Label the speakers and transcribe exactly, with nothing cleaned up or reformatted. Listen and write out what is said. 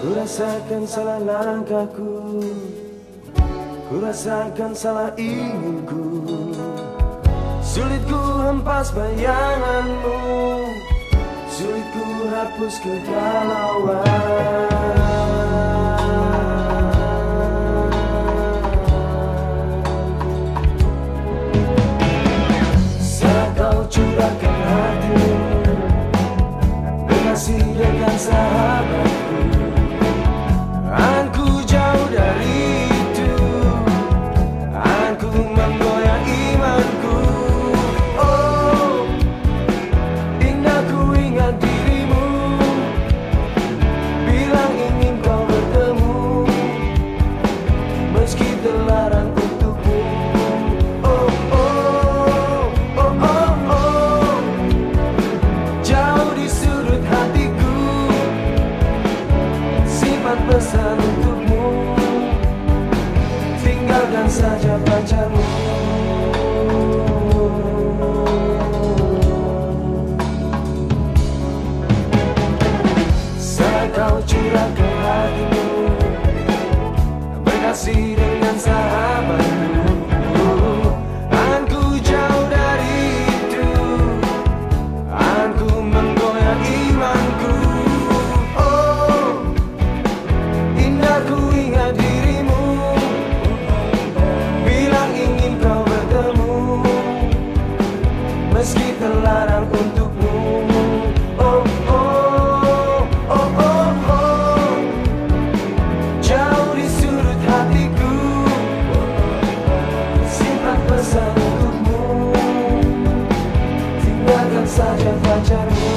Speaker 1: Ku rasakan salah langkahku, ku rasakan salah inginku. Sulit ku hempas bayanganmu, sulit ku hapus kegalauan. Saat kau curahkan hatimu, bernasib dengan sahabatku. Aku jauh dari itu, aku menggoyang imanku. Oh, indah ku ingat dirimu, bilang ingin kau bertemu, meski terlarang untukmu. Oh, oh, oh, oh, oh, jauh di sudut hatiku, simpan pesan untukmu, tinggalkan saja pacarmu. Saat kau curahkan hatimu, bernasib dengan sahabatmu. Aku jauh dari itu, aku menggoyang imanku. Oh, indah ku ingat dirimu, bilang ingin kau bertemu, meski terlarang untukmu. Oh, oh, oh, oh, oh, jauh di sudut hatiku, simpan pesan untukmu, tinggalkan saja pacarmu.